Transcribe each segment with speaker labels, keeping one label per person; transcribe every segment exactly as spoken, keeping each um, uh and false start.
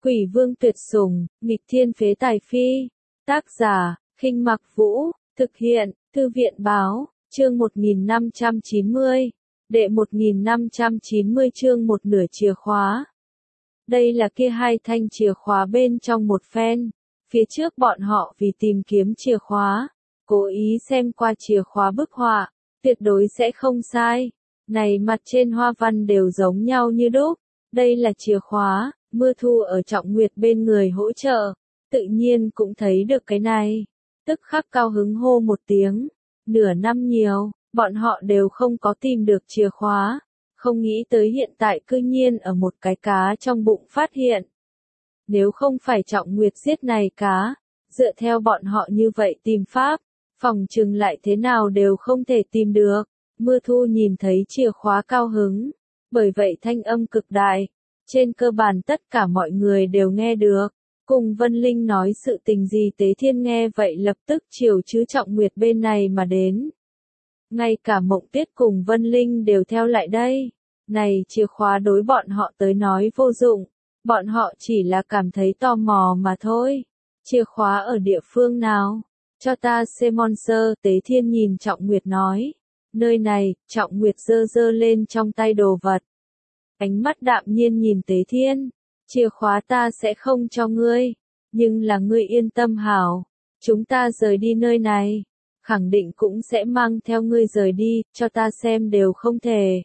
Speaker 1: Quỷ vương tuyệt sủng, nghịch thiên phế tài phi. Tác giả, Khinh Mặc Vũ, thực hiện, Thư viện báo, chương một nghìn năm trăm chín mươi, đệ một nghìn năm trăm chín mươi chương một nửa chìa khóa. Đây là kia hai thanh chìa khóa bên trong một phen, phía trước bọn họ vì tìm kiếm chìa khóa, cố ý xem qua chìa khóa bức họa, tuyệt đối sẽ không sai. Này mặt trên hoa văn đều giống nhau như đúc, đây là chìa khóa. Mưa Thu ở Trọng Nguyệt bên người hỗ trợ, tự nhiên cũng thấy được cái này, tức khắc cao hứng hô một tiếng. Nửa năm nhiều, bọn họ đều không có tìm được chìa khóa, không nghĩ tới hiện tại cư nhiên ở một cái cá trong bụng phát hiện. Nếu không phải Trọng Nguyệt giết này cá, dựa theo bọn họ như vậy tìm pháp, phòng trừng lại thế nào đều không thể tìm được. Mưa Thu nhìn thấy chìa khóa cao hứng, bởi vậy thanh âm cực đại. Trên cơ bản tất cả mọi người đều nghe được, cùng Vân Linh nói sự tình gì Tế Thiên nghe vậy lập tức chiều chứ Trọng Nguyệt bên này mà đến. Ngay cả Mộng Tiết cùng Vân Linh đều theo lại đây, này chìa khóa đối bọn họ tới nói vô dụng, bọn họ chỉ là cảm thấy tò mò mà thôi. Chìa khóa ở địa phương nào? Cho ta xem Monster. Tế Thiên nhìn Trọng Nguyệt nói, nơi này. Trọng Nguyệt giơ giơ lên trong tay đồ vật. Ánh mắt đạm nhiên nhìn Tế Thiên, chìa khóa ta sẽ không cho ngươi, nhưng là ngươi yên tâm hảo, chúng ta rời đi nơi này, khẳng định cũng sẽ mang theo ngươi rời đi, cho ta xem đều không thể.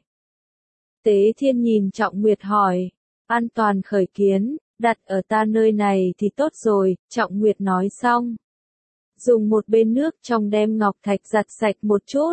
Speaker 1: Tế Thiên nhìn Trọng Nguyệt hỏi, an toàn khởi kiến, đặt ở ta nơi này thì tốt rồi. Trọng Nguyệt nói xong, dùng một bên nước trong đem ngọc thạch giặt sạch một chút,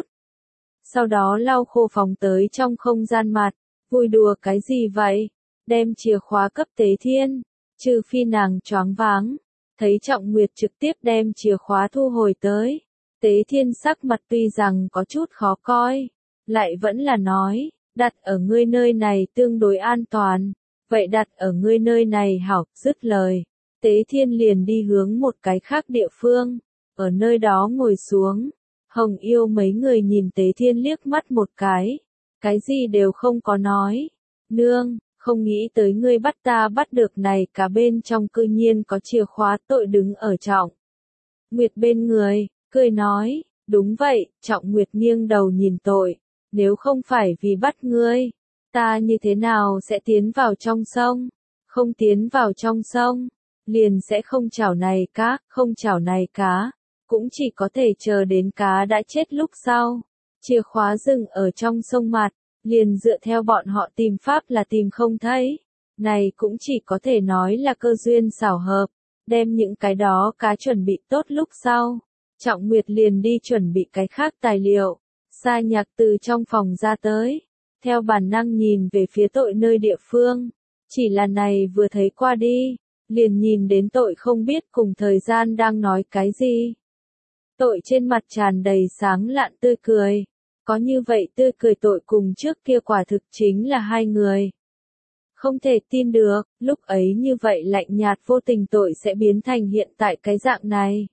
Speaker 1: sau đó lau khô phóng tới trong không gian mặt. Vui đùa cái gì vậy? Đem chìa khóa cấp Tế Thiên, trừ phi nàng choáng váng. Thấy Trọng Nguyệt trực tiếp đem chìa khóa thu hồi tới. Tế Thiên sắc mặt tuy rằng có chút khó coi, lại vẫn là nói, đặt ở ngươi nơi này tương đối an toàn, vậy đặt ở ngươi nơi này hảo. Dứt lời, Tế Thiên liền đi hướng một cái khác địa phương, ở nơi đó ngồi xuống. Hồng Yêu mấy người nhìn Tế Thiên liếc mắt một cái. Cái gì đều không có nói. Nương, không nghĩ tới ngươi bắt ta bắt được này cả bên trong cư nhiên có chìa khóa. Tội đứng ở Trọng Nguyệt bên người, cười nói, đúng vậy. Trọng Nguyệt nghiêng đầu nhìn Tội, nếu không phải vì bắt ngươi, ta như thế nào sẽ tiến vào trong sông? Không tiến vào trong sông, liền sẽ không chảo này cá, không chảo này cá, cũng chỉ có thể chờ đến cá đã chết lúc sau. Chìa khóa dừng ở trong sông mặt, liền dựa theo bọn họ tìm pháp là tìm không thấy. Này cũng chỉ có thể nói là cơ duyên xảo hợp. Đem những cái đó cá chuẩn bị tốt lúc sau, Trọng Nguyệt liền đi chuẩn bị cái khác tài liệu. Sa Nhạc từ trong phòng ra tới, theo bản năng nhìn về phía Tội nơi địa phương. Chỉ là này vừa thấy qua đi, liền nhìn đến Tội không biết cùng thời gian đang nói cái gì. Tội trên mặt tràn đầy sáng lạn tươi cười. Có như vậy tươi cười Tội cùng trước kia quả thực chính là hai người. Không thể tin được, lúc ấy như vậy lạnh nhạt vô tình Tội sẽ biến thành hiện tại cái dạng này.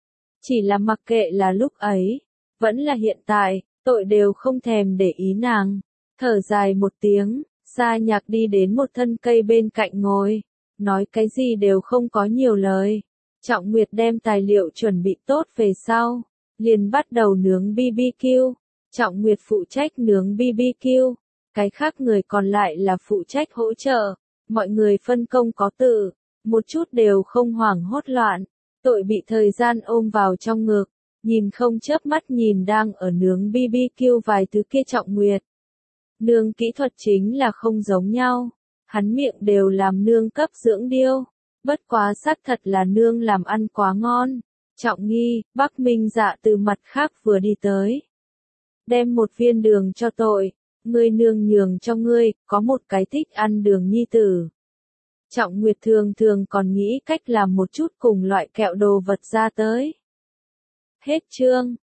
Speaker 1: Chỉ là mặc kệ là lúc ấy, vẫn là hiện tại, Tội đều không thèm để ý nàng. Thở dài một tiếng, Sa Nhạc đi đến một thân cây bên cạnh ngồi, nói cái gì đều không có nhiều lời. Trọng Nguyệt đem tài liệu chuẩn bị tốt về sau, liền bắt đầu nướng bê bê kiu. Trọng Nguyệt phụ trách nướng bê bê kiu, cái khác người còn lại là phụ trách hỗ trợ. Mọi người phân công có tự, một chút đều không hoảng hốt loạn. Tội bị thời gian ôm vào trong ngực, nhìn không chớp mắt nhìn đang ở nướng bê bê kiu vài thứ kia. Trọng Nguyệt, nương kỹ thuật chính là không giống nhau, hắn miệng đều làm nương cấp dưỡng điêu. Bất quá xác thật là nương làm ăn quá ngon. Trọng Nghi, Bắc Minh Dạ từ mặt khác vừa đi tới, đem một viên đường cho Tội, ngươi nương nhường cho ngươi, có một cái thích ăn đường nhi tử. Trọng Nguyệt thường thường còn nghĩ cách làm một chút cùng loại kẹo đồ vật ra tới. Hết chương.